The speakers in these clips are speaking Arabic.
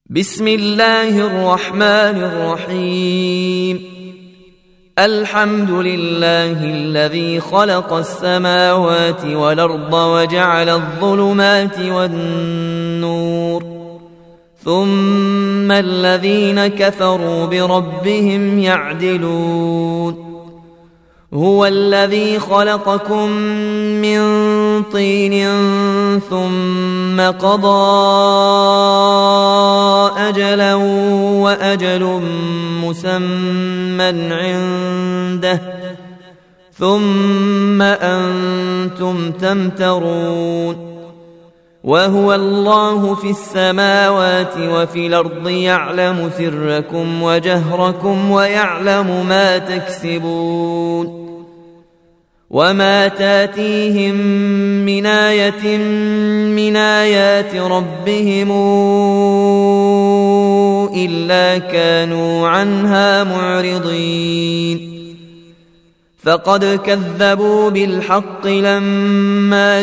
بسم الله الرحمن الرحيم. الحمد لله الذي خلق السماوات والأرض وجعل الظلمات والنور، ثم الذين كفروا بربهم يعدلون. هو الذي خلقكم من طين ثم قضى أجلا وأجل مسمى عنده ثم أنتم تمترون. وهو الله في السماوات وفي الأرض يعلم سركم وجهركم ويعلم ما تكسبون. وما تاتيهم من آية من آيات ربهم إلا كانوا عنها معرضين. فقد كذبوا بالحق لما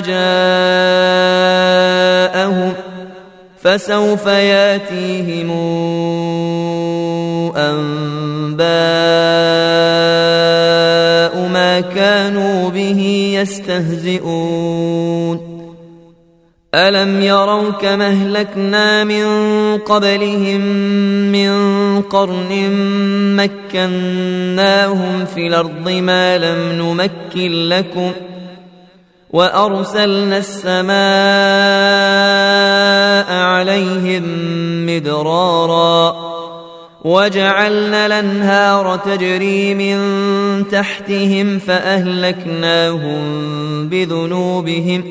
جاءهم، فسوف ياتيهم أنباء ما كانوا به يستهزئون. ألم يروا كما أهلكنا من قبلهم من قرن مكناهم في الأرض ما لم نمكن لكم، وأرسلنا السماء عليهم مدرارا، وجعلنا الأنهار تجري من تحتهم فأهلكناهم بذنوبهم،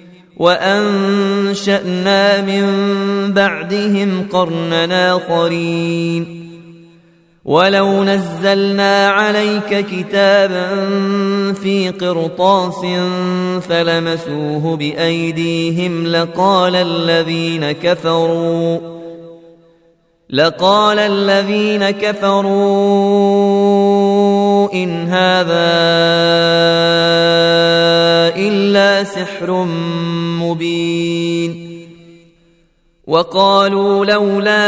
وأنشأنا من بعدهم قرنا آخرين. ولو نزلنا عليك كتابا في قرطاس فلمسوه بأيديهم لقال الذين كفروا إن هذا إلا سحر مبين. وقالوا لولا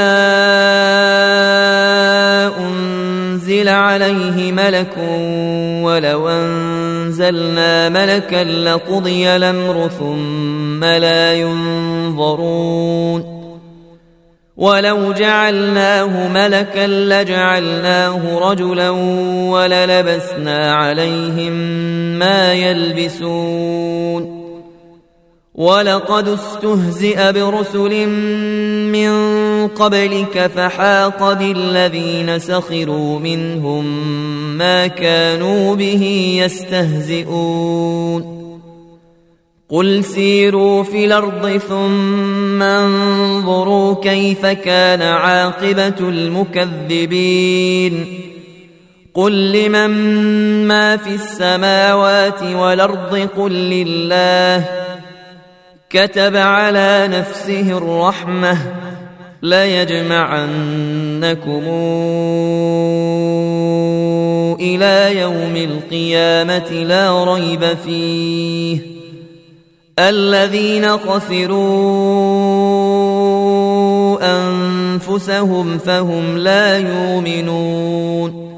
أنزل عليه ملك، ولو أنزلنا ملكا لقضي الأمر ثم لا ينظرون. ولو جعلناه ملكا لجعلناه رجلا وللبسنا عليهم ما يلبسون. ولقد استهزئ برسل من قبلك فحاق بالذين سخروا منهم ما كانوا به يستهزئون. قل سيروا في الأرض ثم انظروا كيف كان عاقبة المكذبين. قل لمن ما في السماوات والأرض قل لله. كتب على نفسه الرحمة ليجمعنكم إلى يوم القيامة لا ريب فيه. الذين خسروا أنفسهم فهم لا يؤمنون.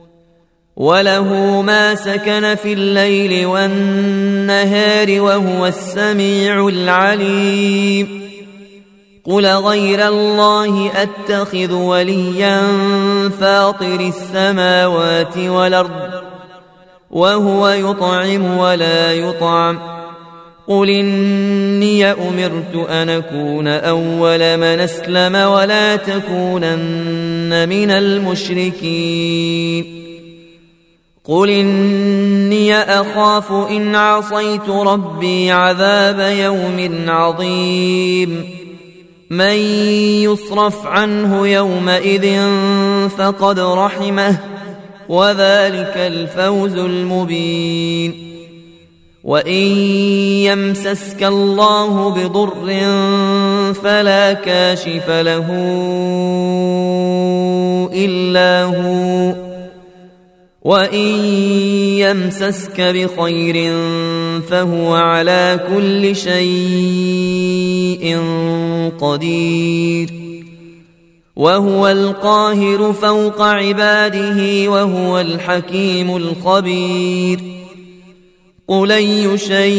وله ما سكن في الليل والنهار وهو السميع العليم. قل غير الله أتخذ وليا فاطر السماوات والأرض وهو يطعم ولا يطعم. قل إني أمرت أن أكون أول من أسلم ولا تكونن من المشركين. قل إني أخاف إن عصيت ربي عذاب يوم عظيم. من يصرف عنه يومئذ فقد رحمه، وذلك الفوز المبين. وإن يمسسك الله بضر فلا كاشف له إلا هو، وإن يمسسك بخير فهو على كل شيء قدير. وهو القاهر فوق عباده وهو الحكيم الخبير قل أي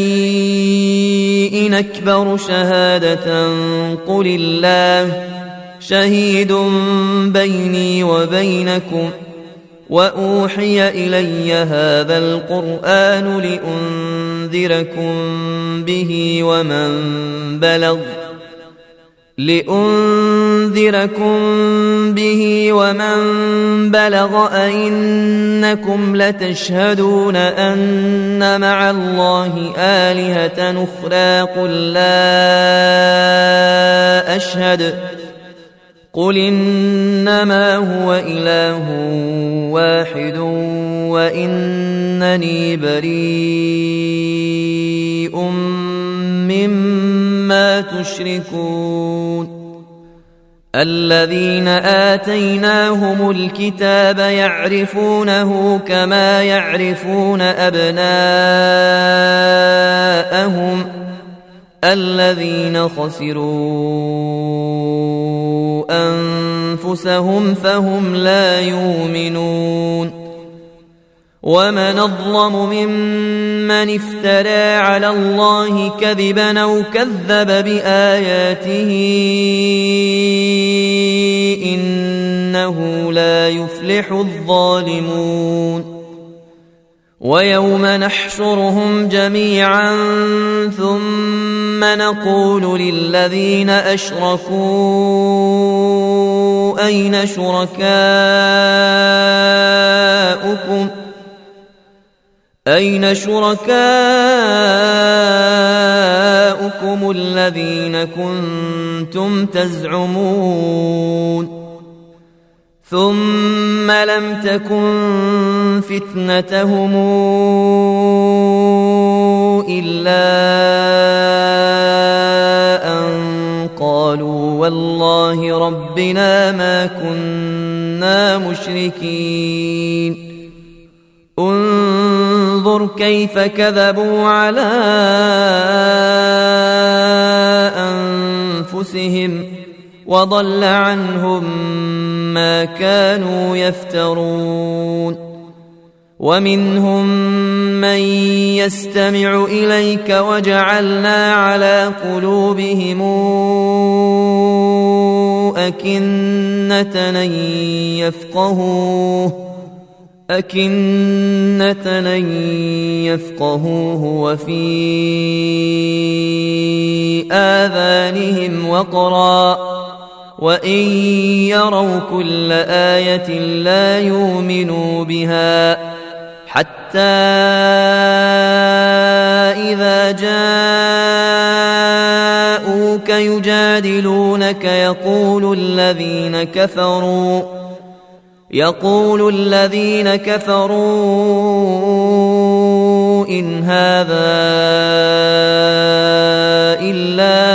شيء أكبر شهادة قل الله شهيد بيني وبينكم وأوحي إلي هذا القرآن لأنذركم به ومن بلغ أئنكم لتشهدون أن مع الله آلهة أخرى قل إنما هو إله واحد وإنني بريء مما تشركون الذين آتيناهم الكتاب يعرفونه كما يعرفون أبناءهم الذين خسروا أنفسهم فهم لا يؤمنون ومن أظلم ممن افترى على الله كذبا أو كذب بآياته إنه لا يفلح الظالمون ويوم نحشرهم جميعا ثم نقول للذين أشركوا أين شركاؤكم الذين كنتم تزعمون ثم لم تكن فتنتهم إلا أن قالوا والله ربنا ما كنا مشركين انظر كيف كذبوا على أنفسهم وضل عنهم ما كانوا يفترون ومنهم من يستمع إليك وجعلنا على قلوبهم أكنة أن يفقهوه وفي آذانهم وقرا وإن يروا كل آية لا يؤمنوا بها حتى إذا جاءوك يجادلونك يقول الذين كفروا إن هذا إلا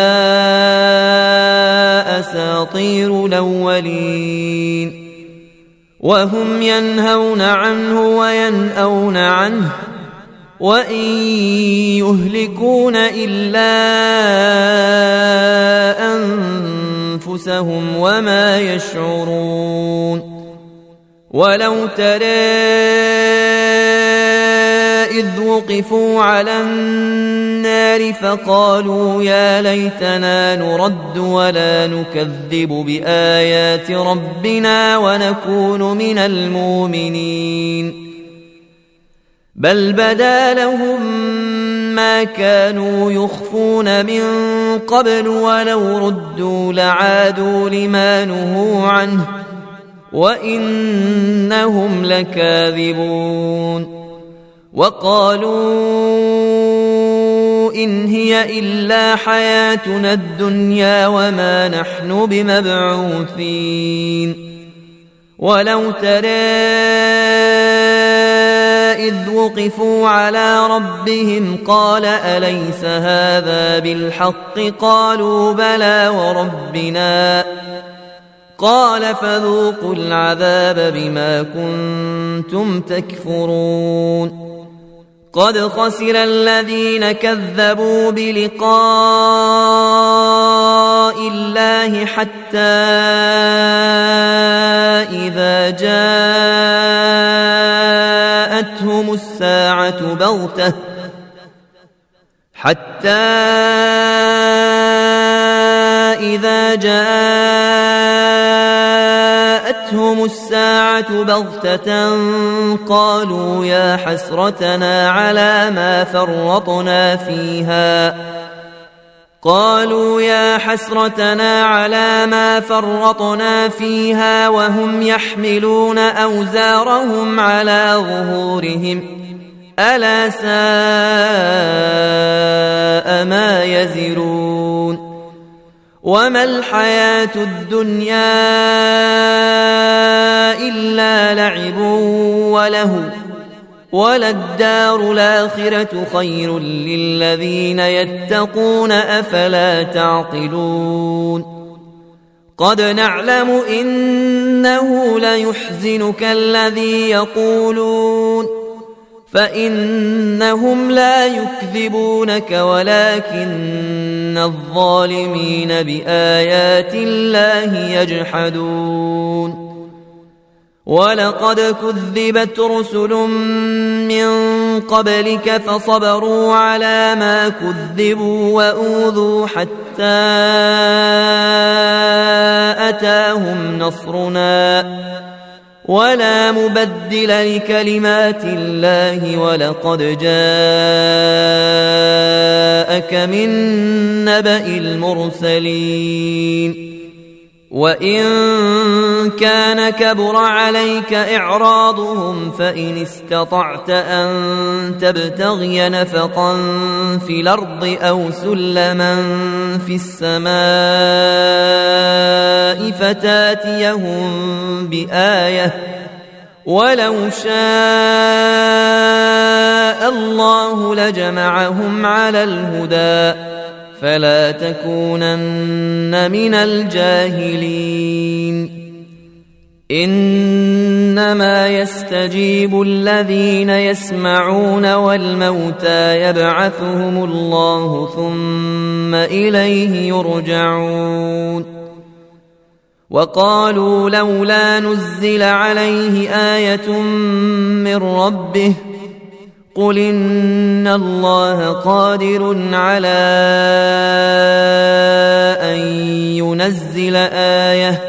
أساطير الأولين وهم ينهون عنه وينأون عنه وإن يهلكون إلا أنفسهم وما يشعرون ولو ترى إذ وقفوا على النار فقالوا يا ليتنا نرد ولا نكذب بآيات ربنا ونكون من المؤمنين بل بدا لهم ما كانوا يخفون من قبل ولو ردوا لعادوا لما نهوا عنه وإنهم لكاذبون وقالوا إن هي إلا حياتنا الدنيا وما نحن بمبعوثين ولو ترى إذ وقفوا على ربهم قال أليس هذا بالحق قالوا بلى وربنا قال فذوقوا العذاب بما كنتم تكفرون قد خسر الذين كذبوا بلقاء الله حتى إذا جاءتهم الساعة بغتة قالوا يا حسرتنا على ما فرطنا فيها وهم يحملون أوزارهم على ظهورهم ألا ساء ما يزرون وما الحياة الدنيا إلا لعب ولهو وللدار الآخرة خير للذين يتقون أفلا تعقلون قد نعلم إنه ليحزنك الذي يقولون فإنهم لا يكذبونك ولكن الظالمين بآيات الله يجحدون ولقد كذبت رسل من قبلك فصبروا على ما كذبوا وأوذوا حتى أتاهم نصرنا ولا مبدل لكلمات الله ولقد جاءك من نبأ المرسلين وإن كان كبر عليك إعراضهم فإن استطعت أن تبتغي نفقا في الأرض أو سلما في السماء فتاتيهم بآية ولو شاء الله لجمعهم على الهدى فلا تكونن من الجاهلين إنما يستجيب الذين يسمعون والموتى يبعثهم الله ثم إليه يرجعون وقالوا لولا نزل عليه آية من ربه قل إن الله قادر على أن ينزل آية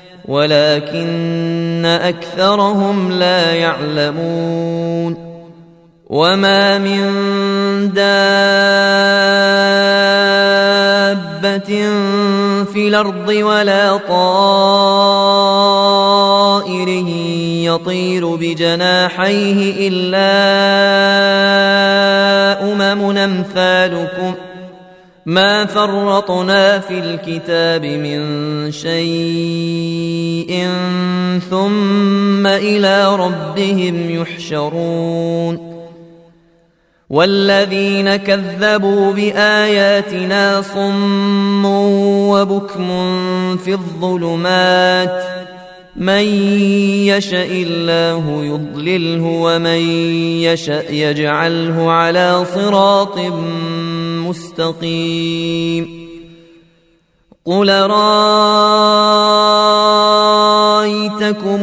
ولكن أكثرهم لا يعلمون وما من دابة في الأرض ولا طائر يطير بجناحيه إلا أمم أمثالكم ما فرطنا في الكتاب من شيء ثم إلى ربهم يحشرون والذين كذبوا بآياتنا صم وبكم في الظلمات من يشاء الله يضلله ومن يشاء يجعله على صراط مستقيم قل رأيتكم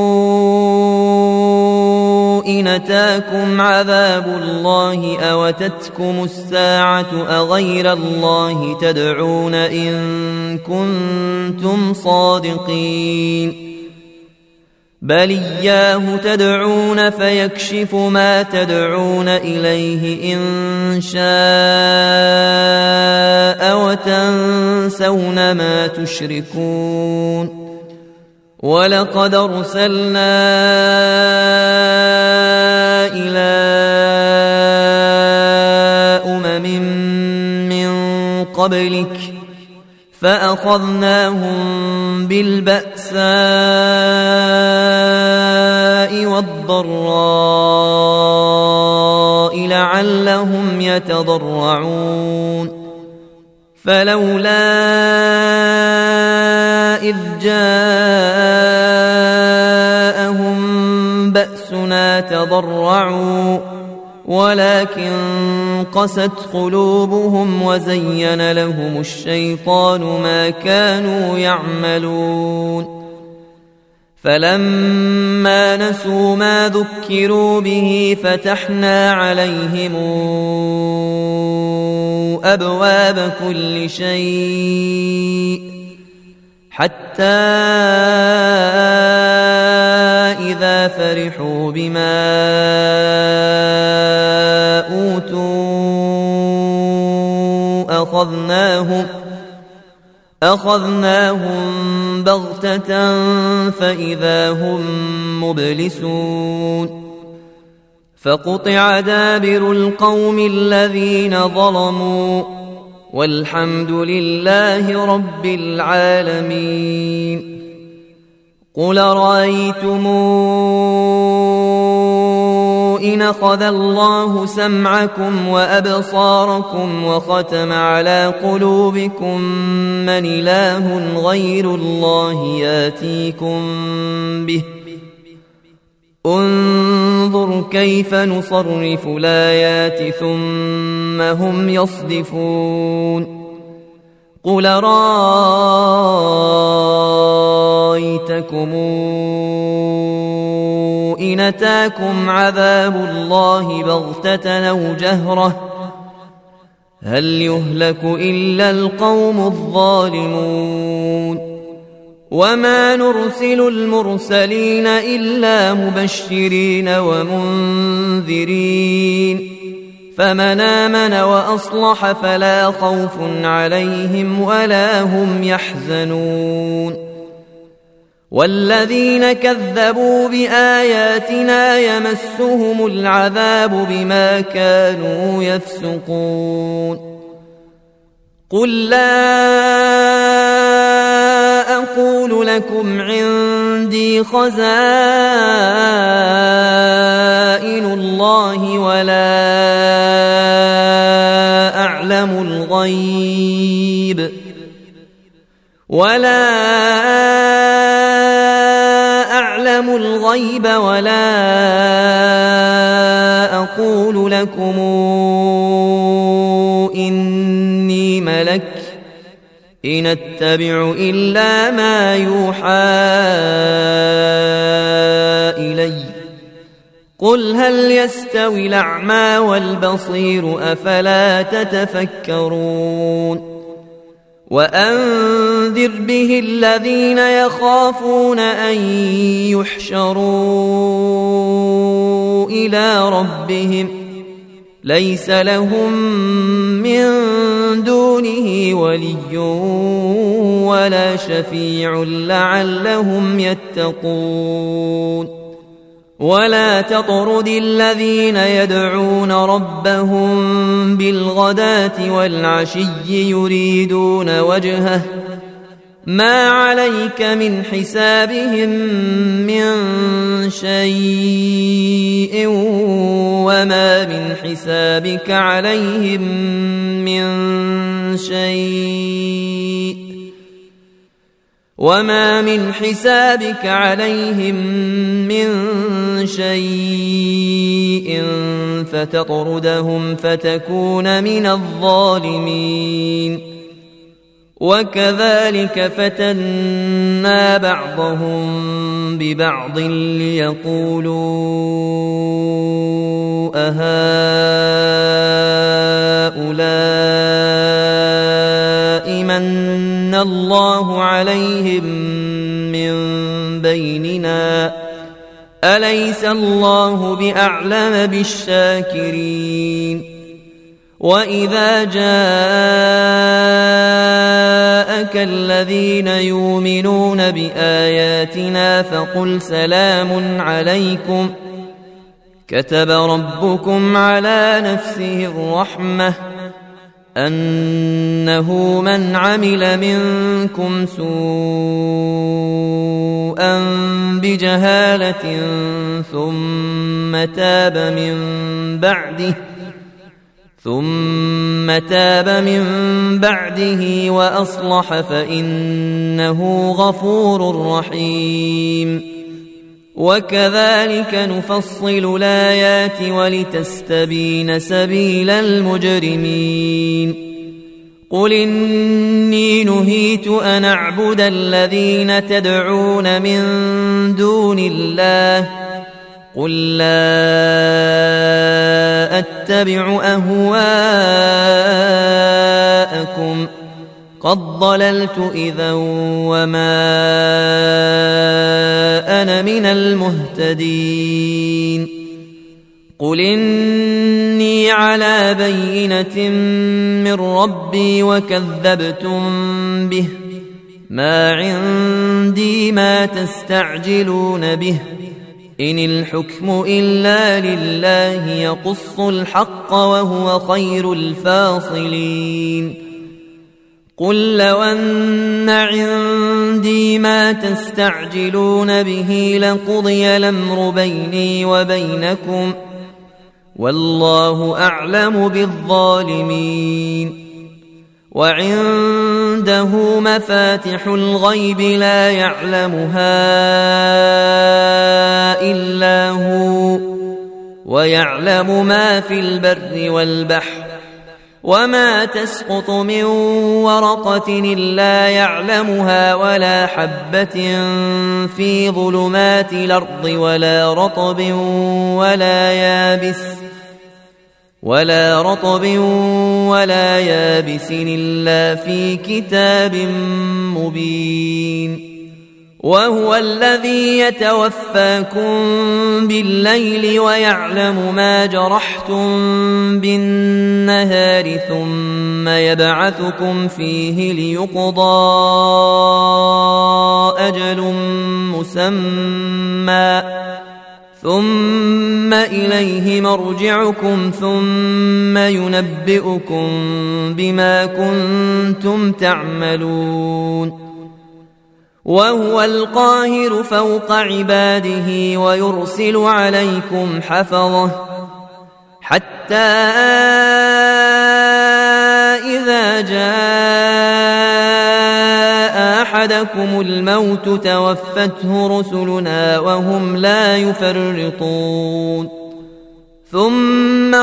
إن أتاكم عذاب الله أو أتتكم الساعة أغير الله تدعون إن كنتم صادقين بل إياه تدعون فيكشف ما تدعون إليه إن شاء وتنسون ما تشركون ولقد أرسلنا إلى أمم من قبلك فأخذناهم بالبأساء والضراء لعلهم يتضرعون فلولا إذ جاءهم بأسنا تضرعوا ولكن قست قلوبهم وزين لهم الشيطان ما كانوا يعملون فلما نسوا ما ذكروا به فتحنا عليهم أبواب كل شيء حتى إذا فرحوا بما أوتوا أخذناهم بغتة فإذا هم مبلسون فقطع دابر القوم الذين ظلموا والحمد لله رب العالمين. قل رأيتم إن أخذ الله سمعكم وأبصاركم وختم على قلوبكم من إله غير الله ياتيكم به انظر كيف نصرف الآيات ثم هم يصدفون. قل رأيتكم إن أتاكم عذاب الله بغتة أو جهرة هل يهلك إلا القوم الظالمون. وما نرسل المرسلين إلا مبشرين ومنذرين فمن آمن وأصلح فلا خوف عليهم ولا هم يحزنون. والذين كذبوا بآياتنا يمسهم العذاب بما كانوا يفسقون. قل لا أقول لكم عندي خزائن الله ولا أعلم الغيب ولا أقول لكم إني ملك إن أتبع إلا ما يوحى إلي. قل هل يستوي الأعمى والبصير أفلا تتفكرون. وأنذر به الذين يخافون أن يحشروا إلى ربهم ليس لهم من دونه ولي ولا شفيع لعلهم يتقون. ولا تطرد الذين يدعون ربهم بالغداة والعشي يريدون وجهه ما عليك من حسابهم من شيء وما من حسابك عليهم من شيء فتطردهم فتكون من الظالمين. وكذلك فتنا بعضهم ببعض ليقولوا أهؤلاء من الله عليهم من بيننا أليس الله بأعلم بالشاكرين. وإذا جاءك الذين يؤمنون بآياتنا فقل سلام عليكم كتب ربكم على نفسه الرحمة أنه من عمل منكم سوءا بجهالة ثم تاب من بعده وأصلح فإنه غفور رحيم. وكذلك نفصل الآيات ولتستبين سبيل المجرمين. قل إني نهيت أن أعبد الذين تدعون من دون الله قل لا أتبع أهواءكم قد ضللت إذا وما أنا من المهتدين قل إني على بينة من ربي وكذبتم به ما عندي ما تستعجلون به إن الحكم إلا لله يقص الحق وهو خير الفاصلين قل لو أن عندي ما تستعجلون به لقضي الأمر بيني وبينكم والله أعلم بالظالمين وعنده مفاتح الغيب لا يعلمها إلا هو ويعلم ما في البر والبحر وما تسقط من ورقة إلا يعلمها ولا حبة في ظلمات الأرض ولا رطب ولا يابس إلا في كتاب مبين وهو الذي يتوفاكم بالليل ويعلم ما جرحتم بالنهار ثم يبعثكم فيه ليقضى أجل مسمى ثم إليه مرجعكم ثم ينبئكم بما كنتم تعملون وهو القاهر فوق عباده ويرسل عليكم حفظه حتى إذا جاء أحدكم الموت توفته رسلنا وهم لا يفرطون ثم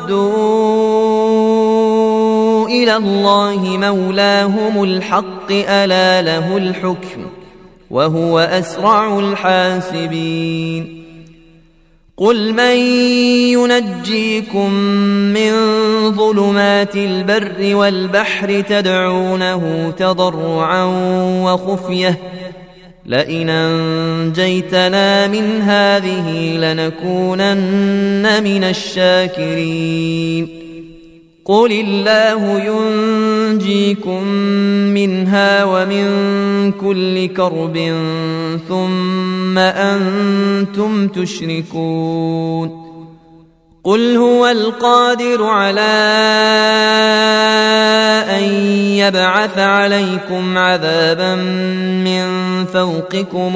ردوا إلى الله مولاهم الحق ألا له الحكم وهو أسرع الحاسبين قل من ينجيكم من ظلمات البر والبحر تدعونه تضرعا وخفية لئن أنجيتنا من هذه لنكونن من الشاكرين قل الله ينجيكم منها ومن كل كرب ثم أنتم تشركون قل هو القادر على أن يبعث عليكم عذابا من فوقكم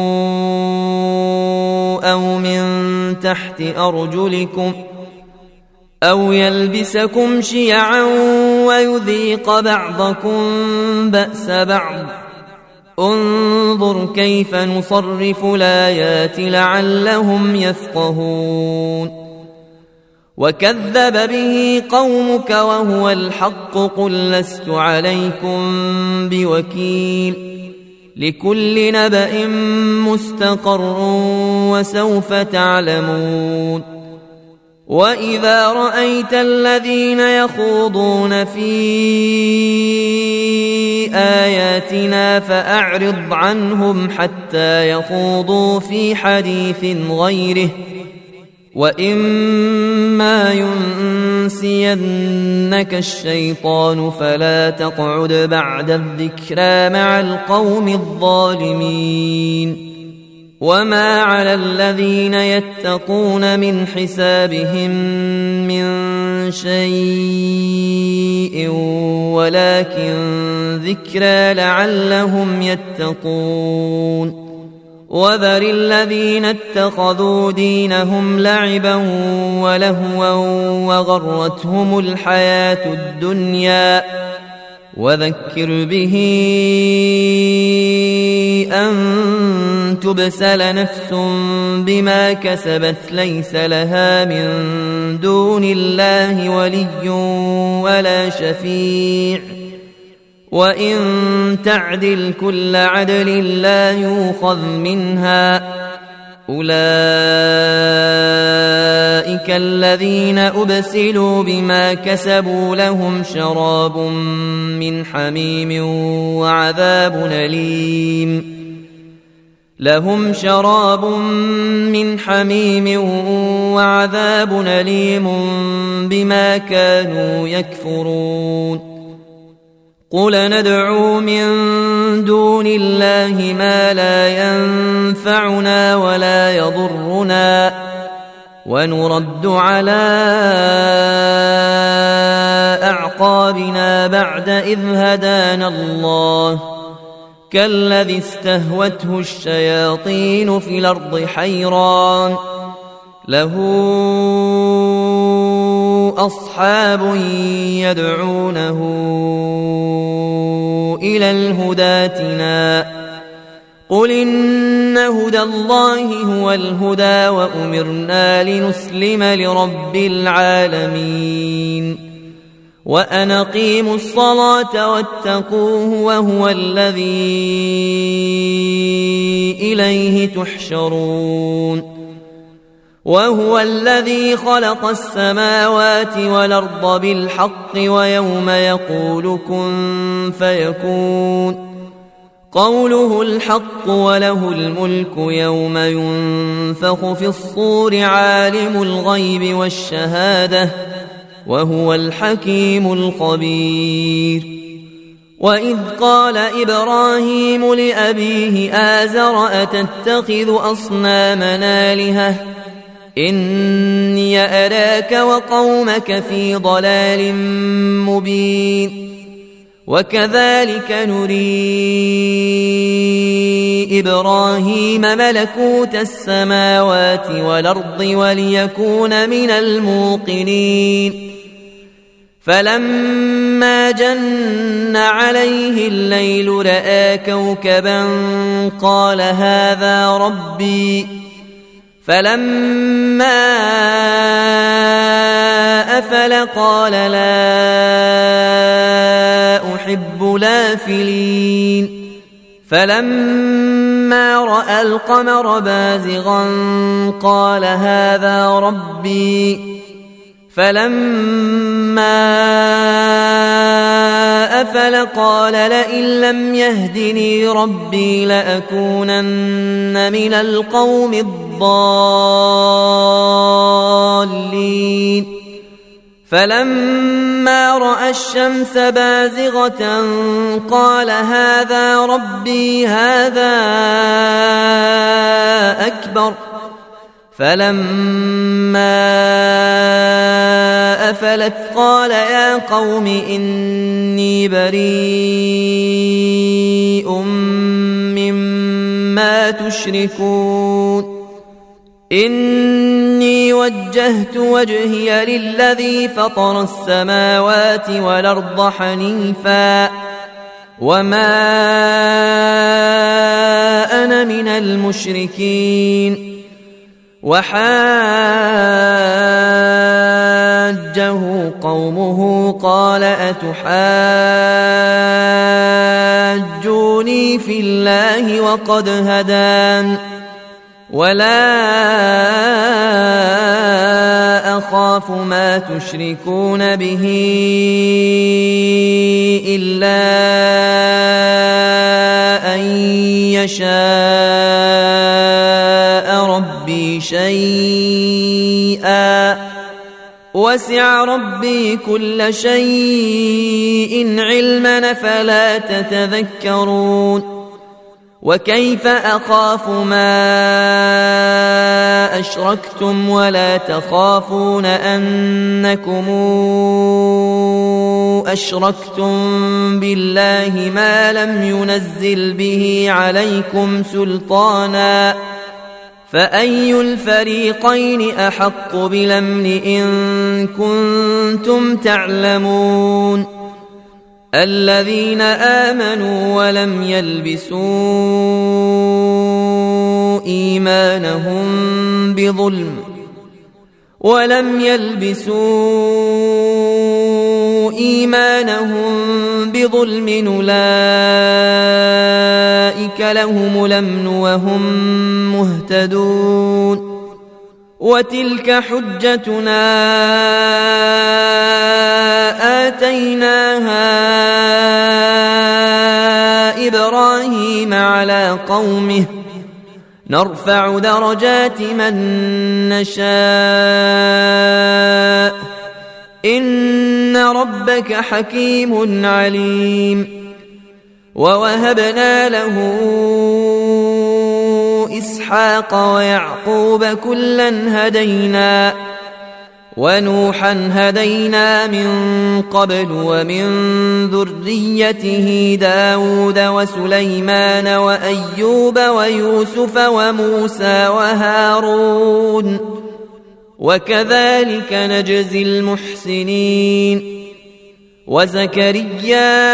أو من تحت أرجلكم أو يلبسكم شيعا ويذيق بعضكم بأس بعض انظر كيف نصرف الآيات لعلهم يفقهون وكذب به قومك وهو الحق قل لست عليكم بوكيل لكل نبأ مستقر وسوف تعلمون وإذا رأيت الذين يخوضون في آياتنا فأعرض عنهم حتى يخوضوا في حديث غيره وإما ينسينك الشيطان فلا تقعد بعد الذكرى مع القوم الظالمين وما على الذين يتقون من حسابهم من شيء ولكن ذكرى لعلهم يتقون وذر الذين اتخذوا دينهم لعبا ولهوا وغرتهم الحياة الدنيا وذكر به أن تبسل نفس بما كسبت ليس لها من دون الله ولي ولا شفيع وإن تعدل كل عدل لا يؤخذ منها أولئك الذين أبسلوا بما كسبوا لهم شراب من حميم وعذاب أليم بما كانوا يكفرون قل ندعو من دون الله ما لا ينفعنا ولا يضرنا ونرد على أعقابنا بعد إذ هدانا الله كالذي استهوته الشياطين في الأرض حيران له أصحاب يدعونه إلى الهدى ائتنا قل إن هدى الله هو الهدى وأمرنا لنسلم لرب العالمين وأن أقيموا الصلاة واتقوه وهو الذي إليه تحشرون وهو الذي خلق السماوات والأرض بالحق ويوم يقول كن فيكون قوله الحق وله الملك يوم ينفخ في الصور عالم الغيب والشهادة وهو الحكيم الخبير وإذ قال إبراهيم لأبيه آزر أتتخذ أصنامنا آلهة إني أراك وقومك في ضلال مبين وكذلك نري إبراهيم ملكوت السماوات والأرض وليكون من الموقنين فلما جن عليه الليل رأى كوكبا قال هذا ربي فلما أفل قال لا أحب الآفلين فلما رأى القمر بازغا قال هذا ربي فلما أفل قال لئن لم يهدني ربي لأكونن من القوم الضالين فلما رأى الشمس بازغة قال هذا ربي هذا أكبر فلما أفلت قال يا قوم إني بريء مما تشركون إني وجهت وجهي للذي فطر السماوات والأرض حنيفا وما أنا من المشركين وحاجه قومه قال أتحاجوني في الله وقد هدان ولا أخاف ما تشركون به إلا أن يشاء ربي شيئا وسع ربي كل شيء علما فلا تتذكرون وكيف أخاف ما أشركتم ولا تخافون أنكم أشركتم بالله ما لم ينزل به عليكم سلطانا فأي الفريقين أحق بالأمن إن كنتم تعلمون الذين آمنوا ولم يلبسوا إيمانهم بظلم أولئك لهم الأمن وهم مهتدون وتلك حجتنا آتيناها إبراهيم على قومه نرفع درجات من نشاء إن ربك حكيم عليم ووهبنا له إسحاق ويعقوب كلا هدينا ونوحا هدينا من قبل ومن ذريته داود وسليمان وأيوب ويوسف وموسى وهارون وكذلك نجزي المحسنين وزكريا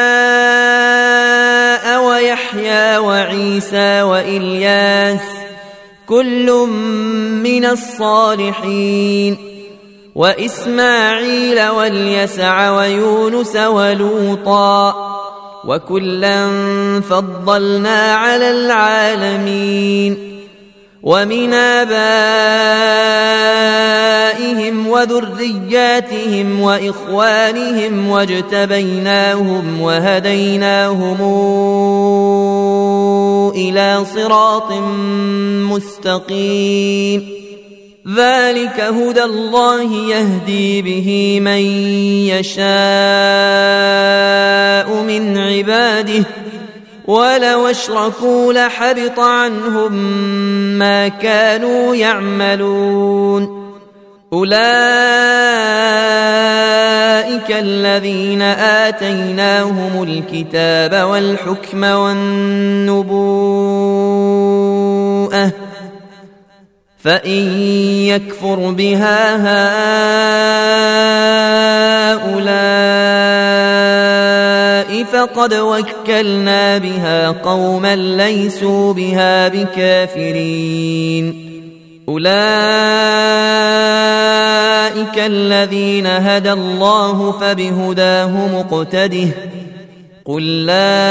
ويحيى وعيسى وإلياس كل من الصالحين وإسماعيل واليسع ويونس ولوطا وكلا فضلنا على العالمين ومن آبائهم وذرياتهم وإخوانهم واجتبيناهم وهديناهم إلى صراط مستقيم ذلك هدى الله يهدي به من يشاء من عباده ولو اشركوا لحبط عنهم ما كانوا يعملون أولئك الذين آتيناهم الكتاب والحكم والنبوءة فإن يكفر بها هؤلاء فقد وكلنا بها قوما ليسوا بها بكافرين أولئك الذين هدى الله فبهداه مقتده قل لا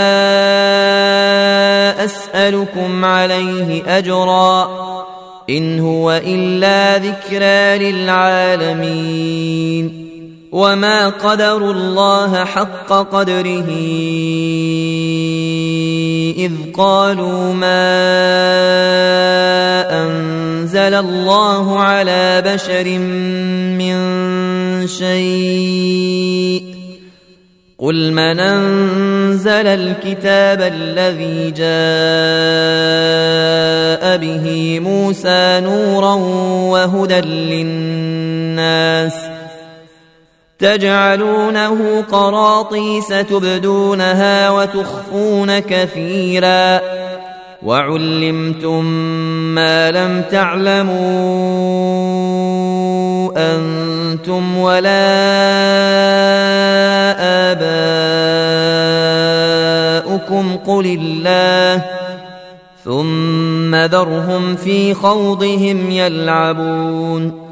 أسألكم عليه أجرا إن هو إلا ذكرى للعالمين وما قدروا الله حق قدره إذ قالوا ما أنزل الله على بشر من شيء قل من أنزل الكتاب الذي جاء به موسى نورا وهدى للناس تجعلونه قراطيس تبدونها وتخفون كثيرا وعلمتم ما لم تعلموا أنتم ولا آباؤكم قل الله ثم ذرهم في خوضهم يلعبون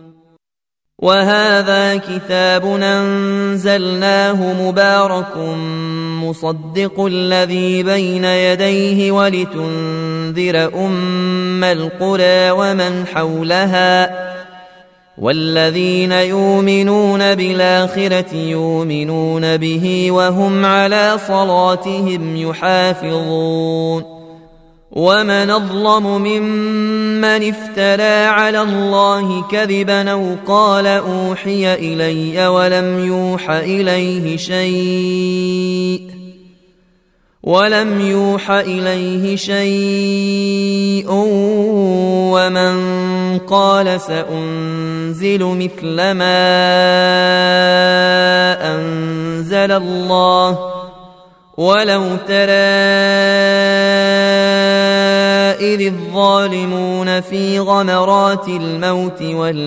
وهذا كتاب أنزلناه مبارك مصدق الذي بين يديه ولتنذر أم القرى ومن حولها والذين يؤمنون بالآخرة يؤمنون به وهم على صلاتهم يحافظون ومن أظلم ممن افترى على الله كذبا أو قال أوحي إلي ولم يوحى إليه شيء ومن قال سأنزل مثل ما أنزل الله ولو ترى إذ الظالمون في غمرات الموت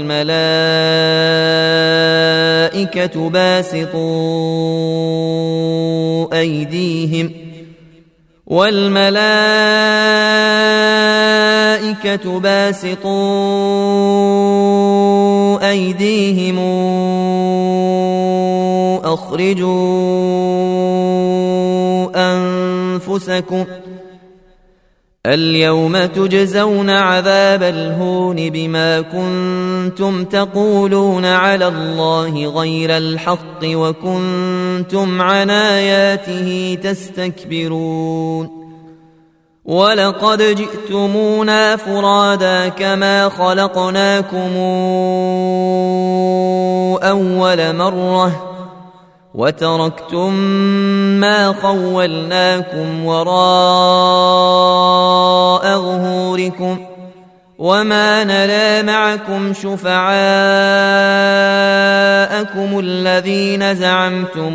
والملائكة باسطوا أيديهم أخرجوا أنفسكم اليوم تجزون عذاب الهون بما كنتم تقولون على الله غير الحق وكنتم عن آياته تستكبرون ولقد جئتمونا فرادا كما خلقناكم أول مرة وتركتم ما خولناكم وراء ظهوركم وما نرى معكم شفعاءكم الذين زعمتم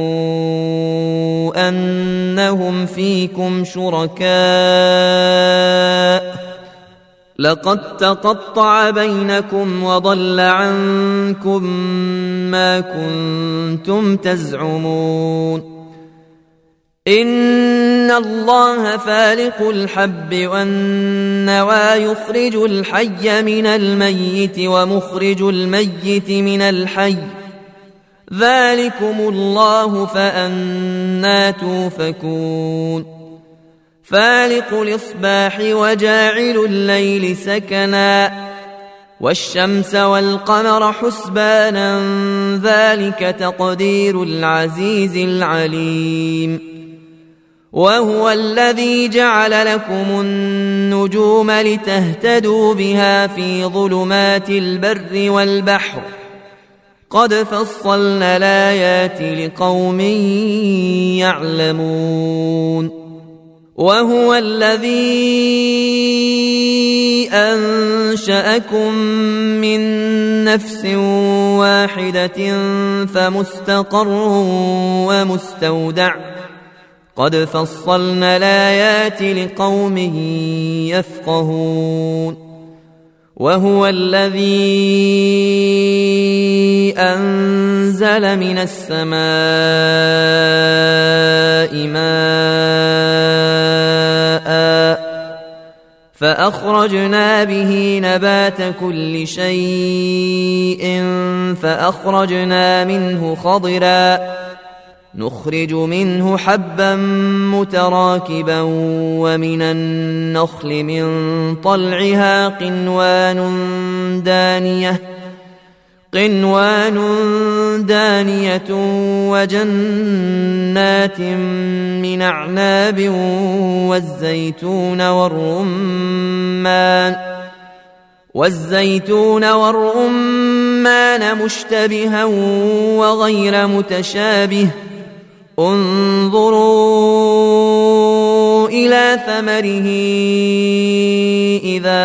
أنهم فيكم شركاء لقد تقطع بينكم وضل عنكم ما كنتم تزعمون إن الله فالق الحب والنوى يخرج الحي من الميت ومخرج الميت من الحي ذلكم الله فأنى توفكون فالق الإصباح وجاعل الليل سكنا والشمس والقمر حسبانا ذلك تقدير العزيز العليم وهو الذي جعل لكم النجوم لتهتدوا بها في ظلمات البر والبحر قد فصلنا الآيات لقوم يعلمون وهو الذي أنشأكم من نفس واحدة فمستقر ومستودع قد فصلنا الآيات لقوم يفقهون وهو الذي أنزل من السماء ماء فأخرجنا به نبات كل شيء فأخرجنا منه خضرا نخرج منه حبا متراكبا ومن النخل من طلعها قنوان دانية وجنات من أعناب والزيتون والرمان مشتبها وغير متشابه انظروا إلى ثمره إذا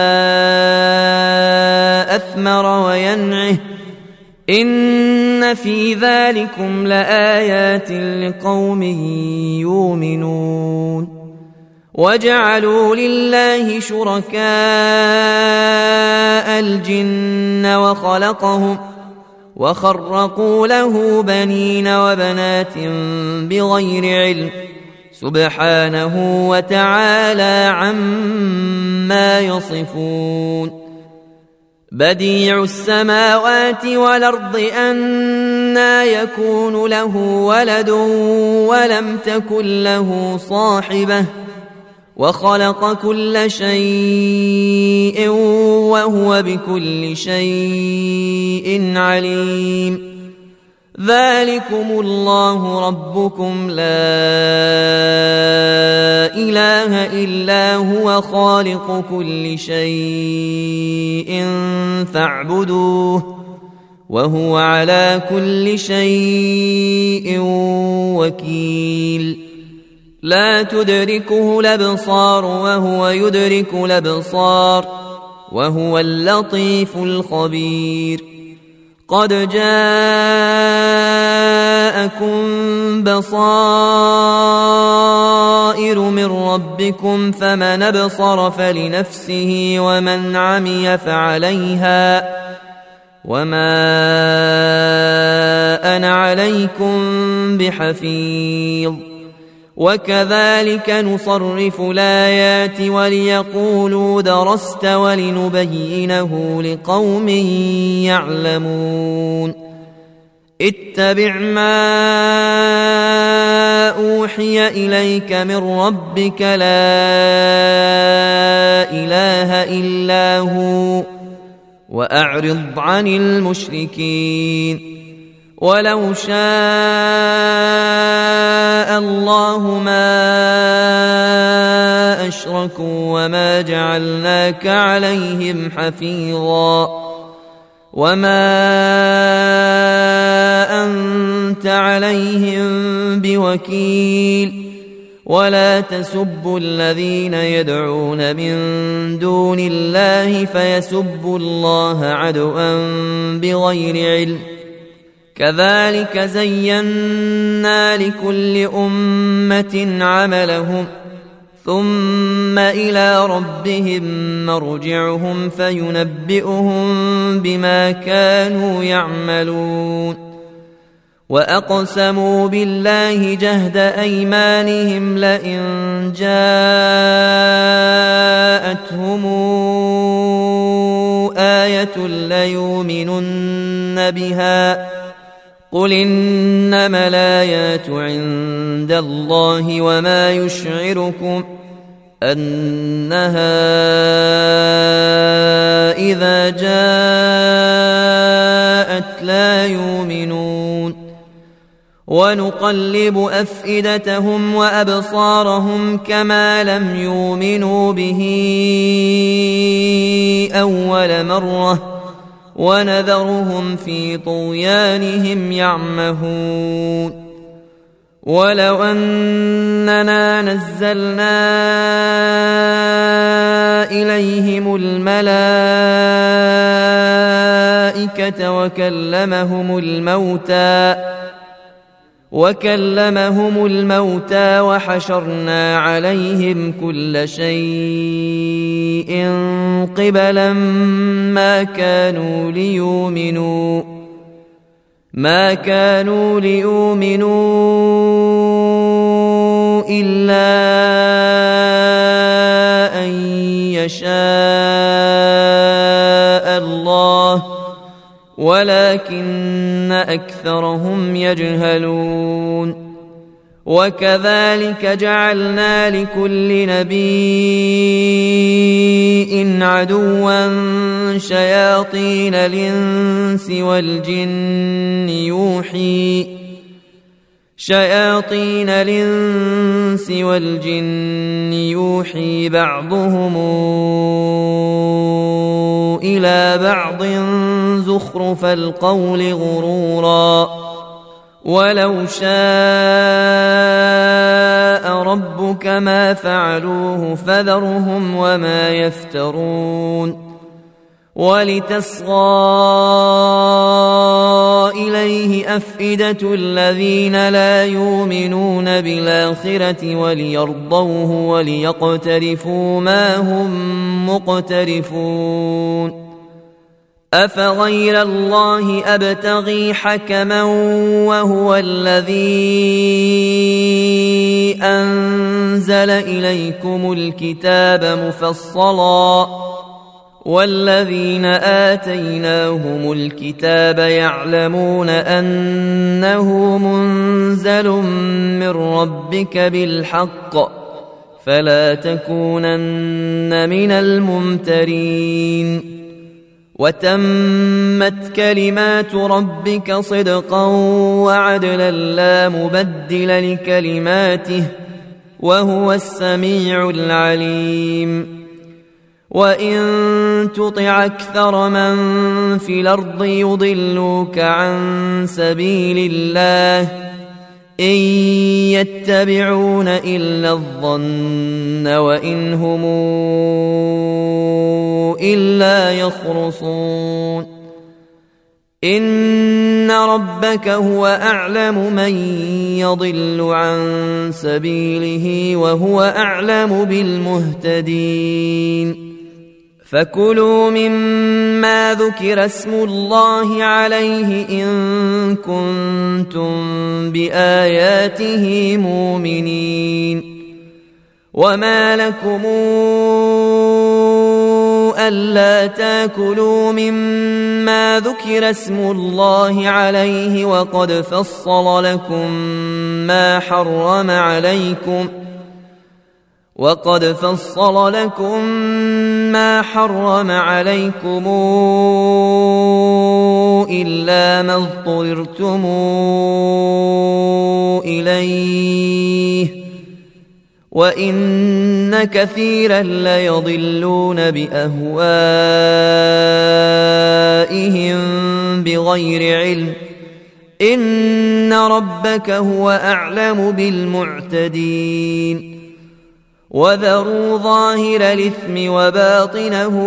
أثمر وينعه إن في ذلكم لآيات لقوم يؤمنون وجعلوا لله شركاء الجن وخلقهم وخرقوا له بنين وبنات بغير علم سبحانه وتعالى عما يصفون بديع السماوات والأرض أنى يكون له ولد ولم تكن له صاحبة وخلق كل شيء وهو بكل شيء عليم ذلكم الله ربكم لا إله إلا هو خالق كل شيء فاعبدوه وهو على كل شيء وكيل لا تدركه الأبصار وهو يدرك الأبصار وهو اللطيف الخبير قد جاءكم بصائر من ربكم فمن أبصر فلنفسه ومن عمي فعليها وما أنا عليكم بحفيظ وكذلك نصرف الآيات وليقولوا درست ولنبينه لقوم يعلمون اتبع ما أوحي إليك من ربك لا إله إلا هو وأعرض عن المشركين ولو شاء الله ما أشركوا وما جعلناك عليهم حفيظا وما أنت عليهم بوكيل ولا تسبوا الذين يدعون من دون الله فيسبوا الله عدوا بغير علم كذلك زينا لكل أمة عملهم ثم إلى ربهم مرجعهم فينبئهم بما كانوا يعملون وأقسموا بالله جهد أيمانهم لئن جاءتهم آية ليؤمنن بها قل إنما الآيات عند الله وما يشعركم أنها إذا جاءت لا يؤمنون ونقلب أفئدتهم وأبصارهم كما لم يؤمنوا به أول مرة ونذرهم في طغيانهم يعمهون ولو أننا نزلنا إليهم الملائكة وكلمهم الموتى وحشرنا عليهم كل شيء قبلا ما كانوا ليؤمنوا إلا أن يشاء الله ولكن أكثرهم يجهلون وكذلك جعلنا لكل نبي عدوا شياطين الإنس والجن يوحي بعضهم إلى بعض زخرف القول غرورا ولو شاء ربك ما فعلوه فذرهم وما يفترون ولتصغى إليه أفئدة الذين لا يؤمنون بالآخرة وليرضوه وليقترفوا ما هم مقترفون أفغير الله أبتغي حكما وهو الذي أنزل إليكم الكتاب مفصلا والذين آتيناهم الكتاب يعلمون أنه منزل من ربك بالحق فلا تكونن من الممترين وتمت كلمات ربك صدقا وعدلا لا مبدل لكلماته وهو السميع العليم وإن تطع أكثر من في الأرض يضلوك عن سبيل الله إن يتبعون إلا الظن وإن هم إلا يخرصون إن ربك هو أعلم من يضل عن سبيله وهو أعلم بالمهتدين فكلوا مما ذكر اسم الله عليه إن كنتم بآياته مؤمنين وما لكم ألا تاكلوا مما ذكر اسم الله عليه وقد فصل لكم ما حرم عليكم إلا ما اضطررتم إليه وإن كثيرا ليضلون بأهوائهم بغير علم إن ربك هو أعلم بالمعتدين وذروا ظاهر الإثم وباطنه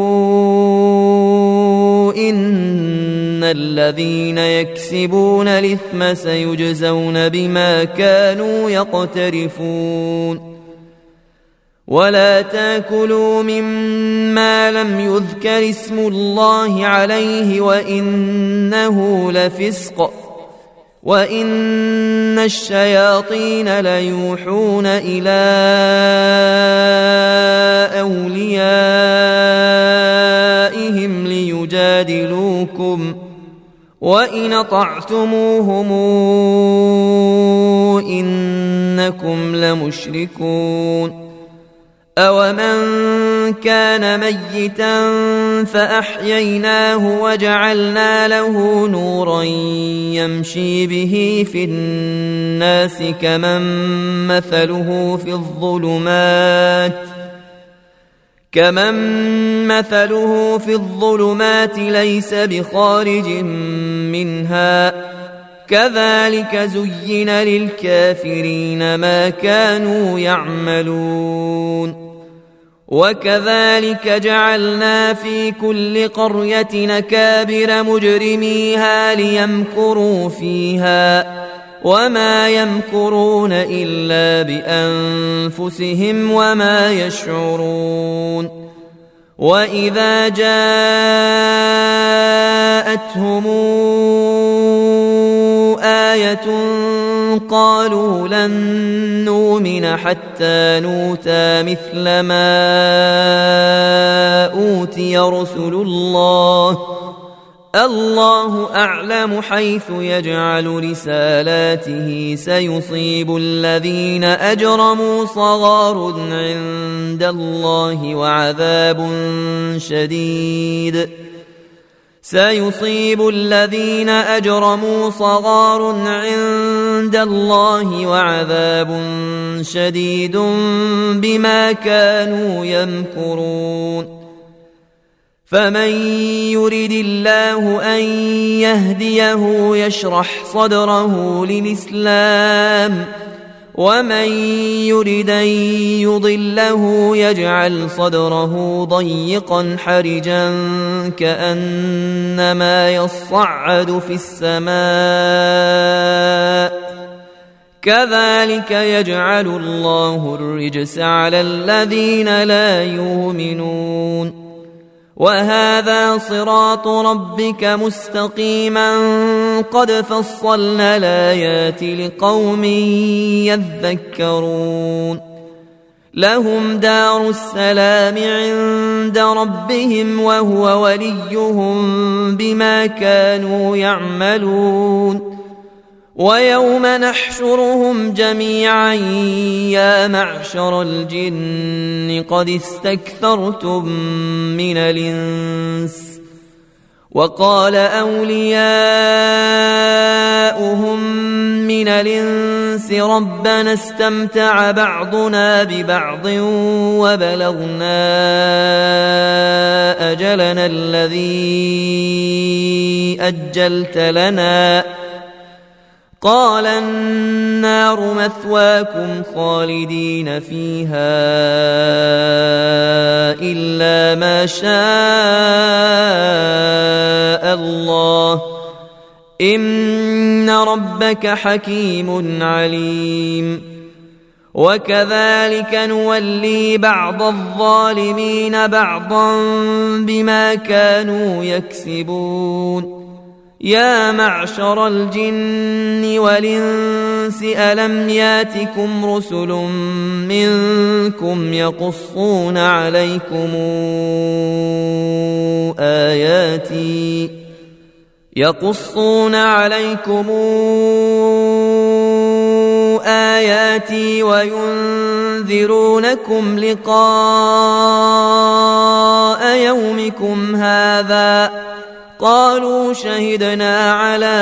إن الذين يكسبون الإثم سيجزون بما كانوا يقترفون ولا تاكلوا مما لم يذكر اسم الله عليه وإنه لفسق وإن الشياطين ليوحون إلى أوليائهم ليجادلوكم وإن أطعتموهم إنكم لمشركون أومن كان ميتا فأحييناه وجعلنا له نورا يمشي به في الناس كمن مثله في الظلمات ليس بخارج منها كذلك زين للكافرين ما كانوا يعملون وكذلك جعلنا في كل قرية أكابر مجرميها ليمكروا فيها وما يمكرون إلا بأنفسهم وما يشعرون وإذا جاءتهم آية قالوا لن نؤمن حتى نؤتى مثل ما أوتي رسل الله أعلم حيث يجعل رسالاته سيصيب الذين أجرموا صغار عند الله وعذاب شديد بما كانوا يمكرون فمن يرد الله أن يهديه يشرح صدره للإسلام ومن يرد أن يضله يجعل صدره ضيقا حرجا كأنما يصعد في السماء كذلك يجعل الله الرجس على الذين لا يؤمنون وهذا صراط ربك مستقيما قد فصلنا الآيات لقوم يذكرون لهم دار السلام عند ربهم وهو وليهم بما كانوا يعملون ويوم نحشرهم جميعا يا معشر الجن قد استكثرتم من الإنس وقال أولياؤهم من الإنس ربنا استمتع بعضنا ببعض وبلغنا أجلنا الذي أجلت لنا قال النار مثواكم خالدين فيها إلا ما شاء الله إن ربك حكيم عليم وكذلك نولي بعض الظالمين بعضا بما كانوا يكسبون يا معشر الجن والإنس ألم ياتكم رسل منكم يقصون عليكم آياتي وينذرونكم لقاء يومكم هذا قالوا شهدنا على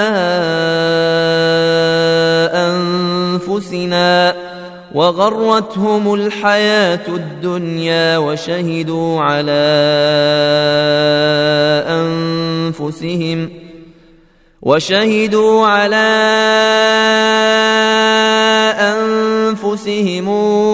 أنفسنا وغرتهم الحياة الدنيا وشهدوا على أنفسهم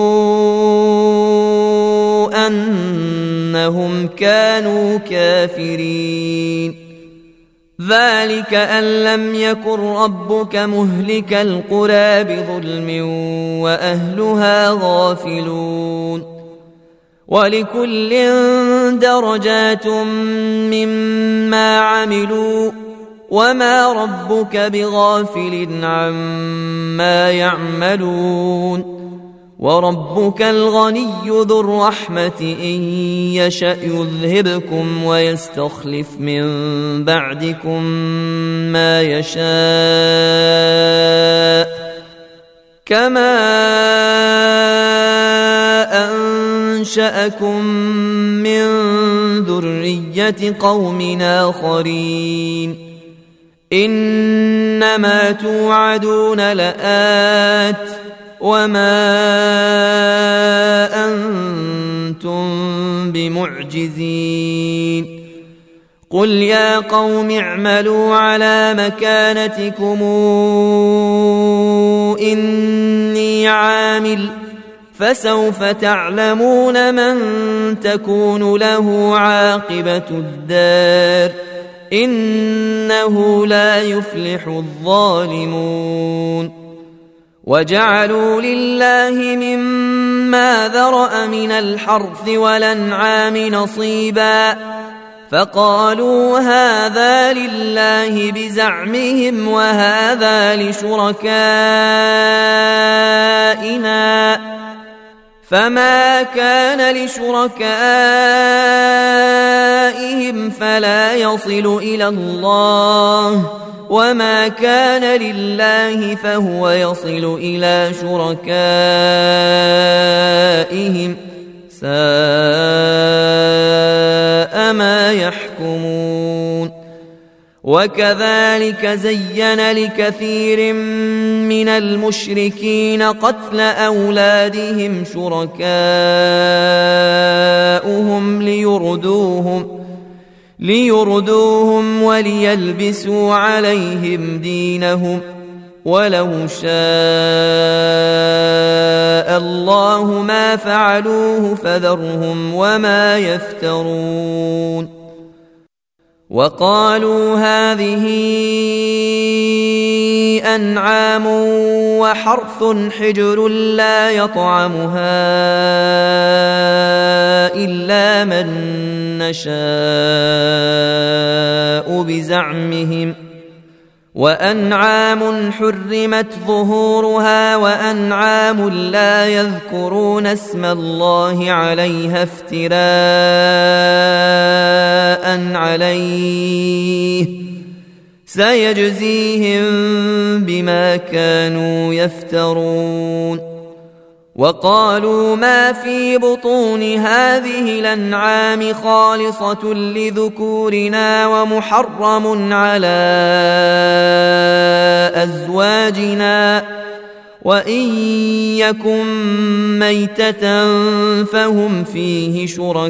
أنهم كانوا كافرين ذلك أن لم يكن ربك مهلك القرى بظلم وأهلها غافلون ولكل درجات مما عملوا وما ربك بغافل عما يعملون وربك الغني ذو الرحمة إن يشأ يذهبكم ويستخلف من بعدكم ما يشاء كما أنشأكم من ذرية قوم آخرين إنما توعدون لآت وما أنتم بمعجزين قل يا قوم اعملوا على مكانتكم إني عامل فسوف تعلمون من تكون له عاقبة الدار إنه لا يفلح الظالمون وجعلوا لله مما ذرأ من الحرث والأنعام نصيبا فقالوا هذا لله بزعمهم وهذا لشركائنا فما كان لشركائهم فلا يصل إلى الله وما كان لله فهو يصل إلى شركائهم ساء ما يحكمون وكذلك زين لكثير من المشركين قتل أولادهم شركاؤهم ليردوهم وليلبسوا عليهم دينهم ولو شاء الله ما فعلوه فذرهم وما يفترون وقالوا هذه أنعام وحرث حجر لا يطعمها إلا من نشاء بزعمهم وأنعام حرمت ظهورها وأنعام لا يذكرون اسم الله عليها افتراء عليه سيجزيهم بما كانوا يفترون وقالوا ما في بطون هذه الأنعام خالصة لذكورنا ومحرم على أزواجنا وإن يكن ميتة فهم فيه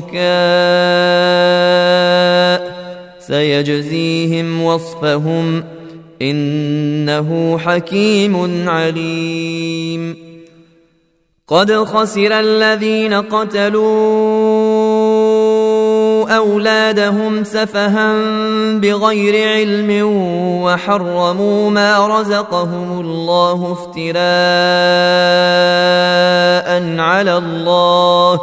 شركاء سيجزيهم وصفهم إنه حكيم عليم قد خسر الذين قتلوا أولادهم سفها بغير علم وحرموا ما رزقهم الله افتراء على الله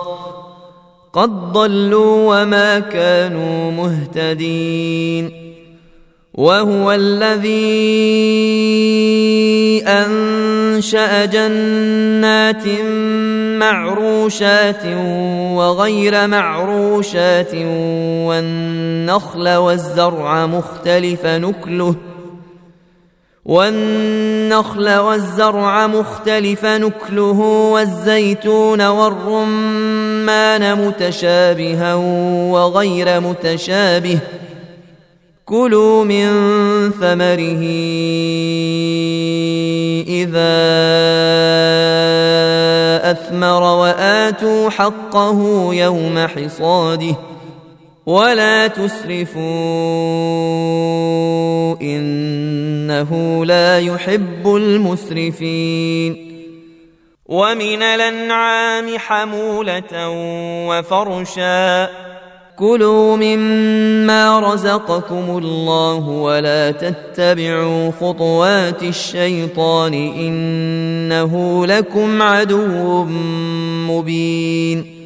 قد ضلوا وما كانوا مهتدين وهو الذي أنشأ جنات معروشات وغير معروشات والنخل والزرع مختلف نكله والزيتون والرمان متشابها وغير متشابه كلوا من ثمره إذا أثمر وآتوا حقه يوم حصاده ولا تسرفوا إنه لا يحب المسرفين ومن الأنعام حمولة وفرشا كلوا مما رزقكم الله ولا تتبعوا خطوات الشيطان إنه لكم عدو مبين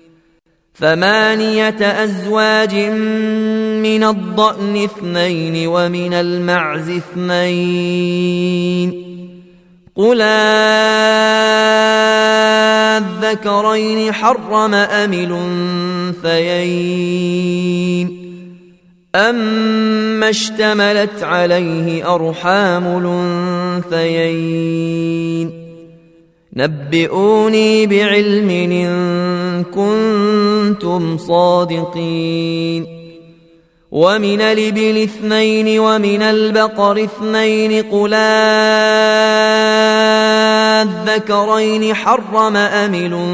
8 أزواج من الضأن 2 ومن المعز 2 قل الذكرين حرم أم الأنثيين أما اشتملت عليه أرحام الأنثيين نبئوني بعلم إن كنتم صادقين ومن الإبل 2 ومن البقر 2 قل الذكرين حرم أم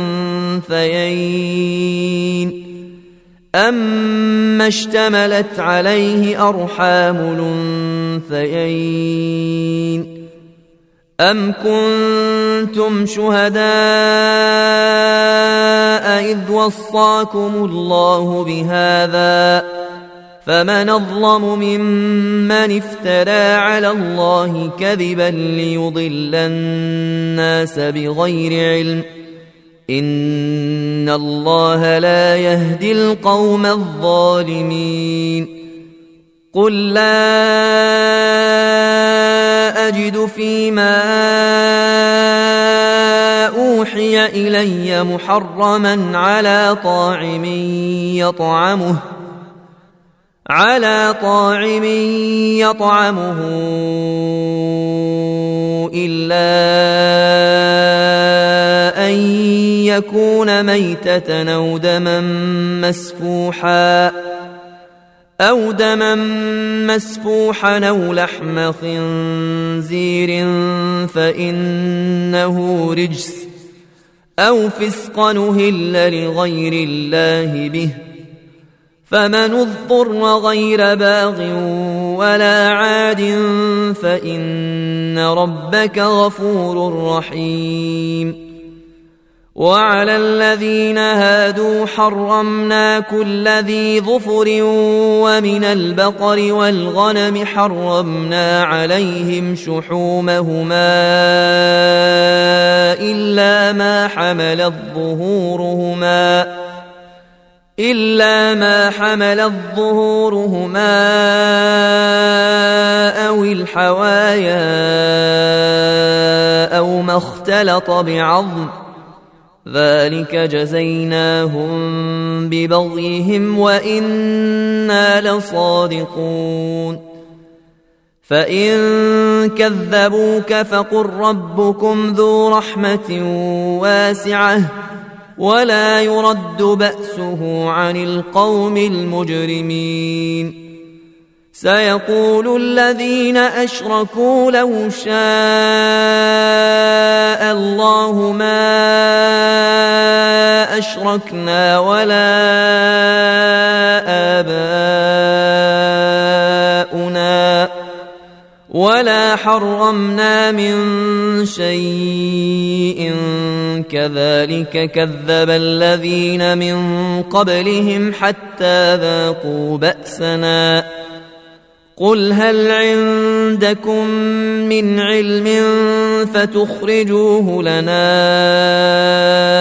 الأنثيين أما اشتملت عليه أرحام الأنثيين أم كنتم شهداء إذ وصاكم الله بهذا فمن أظلم ممن افترى على الله كذبا ليضل الناس بغير علم إن الله لا يهدي القوم الظالمين قل لا أجد فيما أوحي إلي محرما على طاعم يطعمه إلا أن يكون ميتة أو دما مسفوحا أو لحم خنزير فإنه رجس أو فسقا أهل لغير الله به فمن اضطر غير باغ ولا عاد فإن ربك غفور رحيم وعلى الذين هادوا حرمنا كل ذي ظفر ومن البقر والغنم حرمنا عليهم شحومهما إلا ما حملت ظهورهما أو الحوايا أو ما اختلط بعظم ذلك جزيناهم ببغيهم وإنا لصادقون فإن كذبوك فقل ربكم ذو رحمة واسعة ولا يرد بأسه عن القوم المجرمين سيقول الذين أشركوا لو شاء الله ما أشركنا ولا آباؤنا ولا حرمنا من شيء كذلك كذب الذين من قبلهم حتى ذاقوا بأسنا قل هل عندكم من علم فتخرجوه لنا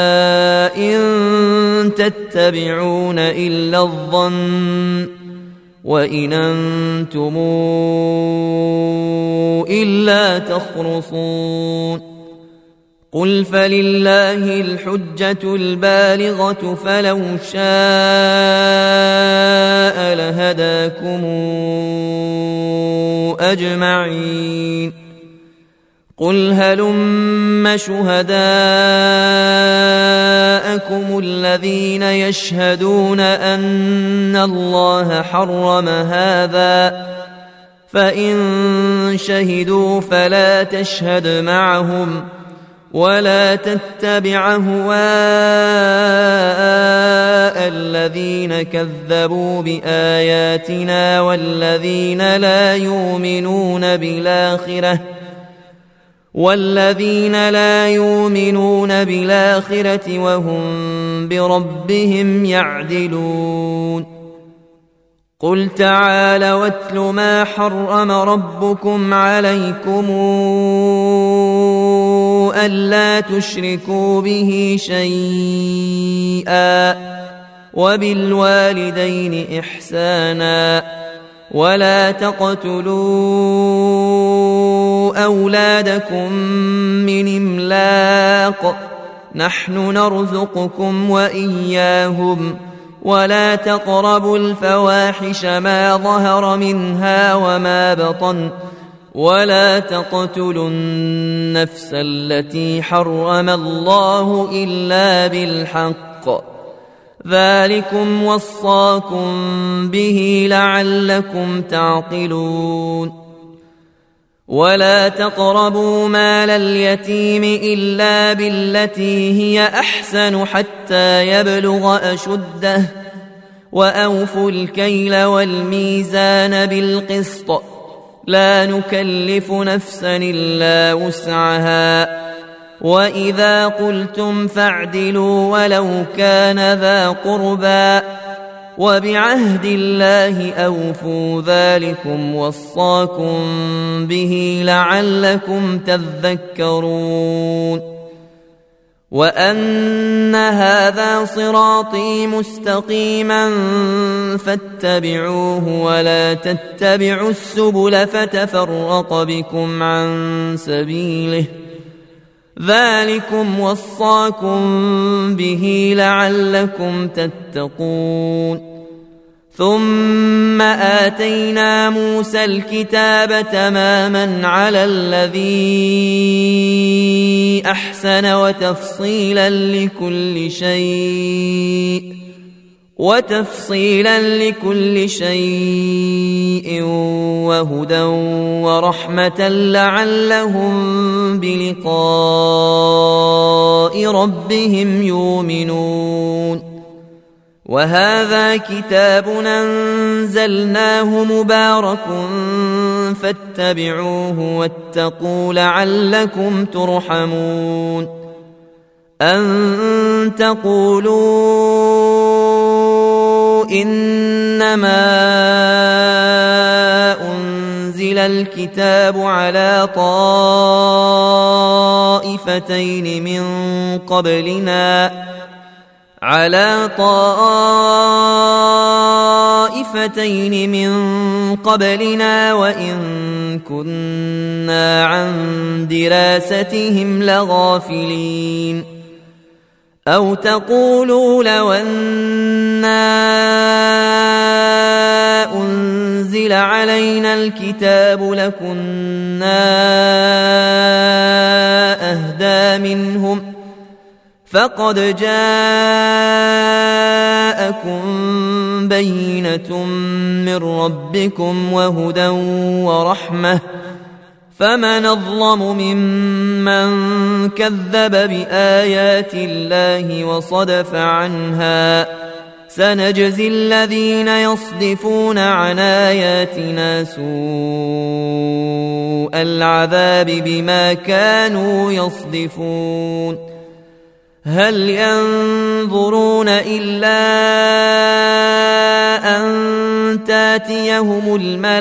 إن تتبعون إلا الظن وإن أنتم إلا تخرصون قل فلله الحجة البالغة فلو شاء لهداكم أجمعين قل هلم شهداءكم الذين يشهدون أن الله حرم هذا فإن شهدوا فلا تشهد معهم ولا تتبع هواء الذين كذبوا بآياتنا والذين لا يؤمنون بالآخرة وهم بربهم يعدلون قل تعالوا واتل ما حرم ربكم عليكم ألا تشركوا به شيئا وبالوالدين إحسانا ولا تقتلوا أولادكم من إملاق نحن نرزقكم وإياهم ولا تقربوا الفواحش ما ظهر منها وما بطن ولا تقتلوا النفس التي حرم الله إلا بالحق ذلكم وصاكم به لعلكم تعقلون ولا تقربوا مال اليتيم إلا بالتي هي أحسن حتى يبلغ أشده وأوفوا الكيل والميزان بالقسط لا نكلف نفسا إلا وسعها وإذا قلتم فاعدلوا ولو كان ذا قربى وبعهد الله أوفوا ذلكم وصاكم به لعلكم تذكرون وأن هذا صراطي مستقيما فاتبعوه ولا تتبعوا السبل فتفرق بكم عن سبيله ذلكم وصاكم به لعلكم تتقون ثم آتينا موسى الكتاب تماما على الذي أحسن وتفصيلا لكل شيء وهدى ورحمة لعلهم بلقاء ربهم يؤمنون وهذا كتاب أنزلناه مبارك فاتبعوه واتقوا لعلكم ترحمون أن تقولوا إنما أنزل الكتاب على طائفتين من قبلنا وإن كنا عن دراستهم لغافلين أو تقولوا لو أنا أنزل علينا الكتاب لكنا أهدى منهم فقد جاءكم بينة من ربكم وهدى ورحمة فمن أظلم ممن كذب بآيات الله وصدف عنها سنجزي الذين يصدفون عن آياتنا سوء العذاب بما كانوا يصدفون هل ينظرون إلا أن تاتيهم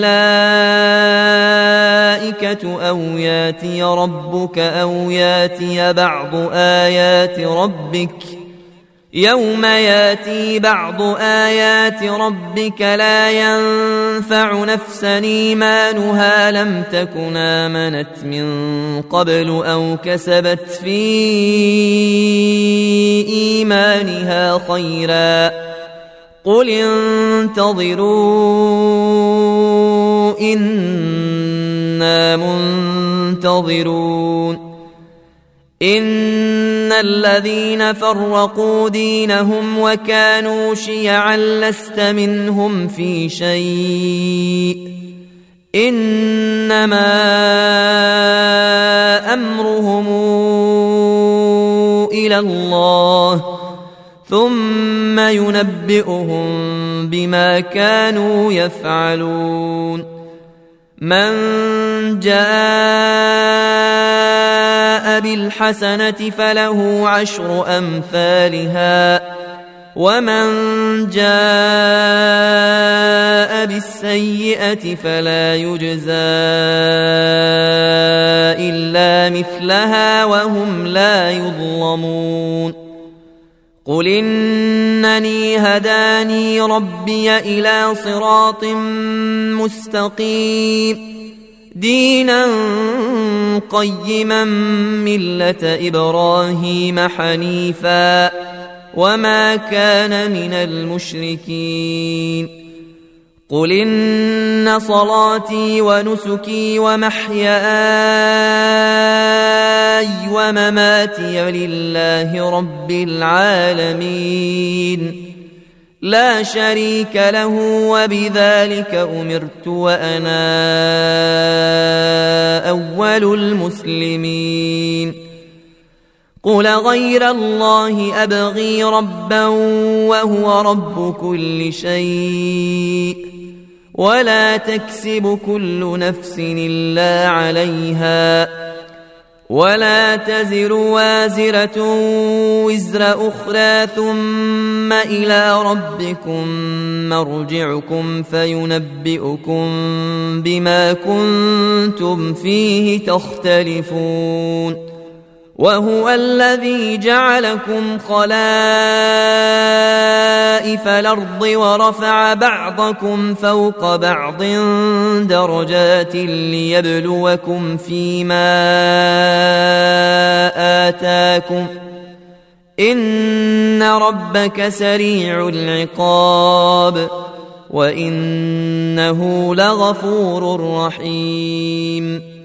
الملائكة أو ياتي ربك أو ياتي بعض آيات ربك يوم ياتي بعض آيات ربك لا ينفع نفسا إيمانها لم تكن آمنت من قبل أو كسبت في إيمانها خيرا قل انتظروا إنا منتظرون إن الذين فرقوا دينهم وكانوا شيعا لست منهم في شيء إنما أمرهم إلى الله ثم ينبئهم بما كانوا يفعلون من جاء بالحسنة فله عشر أمثالها ومن جاء بالسيئة فلا يجزى إلا مثلها وهم لا يظلمون قل إنني هداني ربي إلى صراط مستقيم دينا قيما ملة إبراهيم حنيفا وما كان من المشركين قل إن صلاتي ونسكي ومحياي ومماتي لله رب العالمين لا شريك له وبذلك أمرت وأنا أول المسلمين قل غير الله أبغي ربا وهو رب كل شيء ولا تكسب كل نفس إلا عليها ولا تزر وازرة وزر أخرى ثم إلى ربكم مرجعكم فينبئكم بما كنتم فيه تختلفون وهو الذي جعلكم خلائف الأرض ورفع بعضكم فوق بعض درجات ليبلوكم فيما آتاكم إن ربك سريع العقاب وإنه لغفور رحيم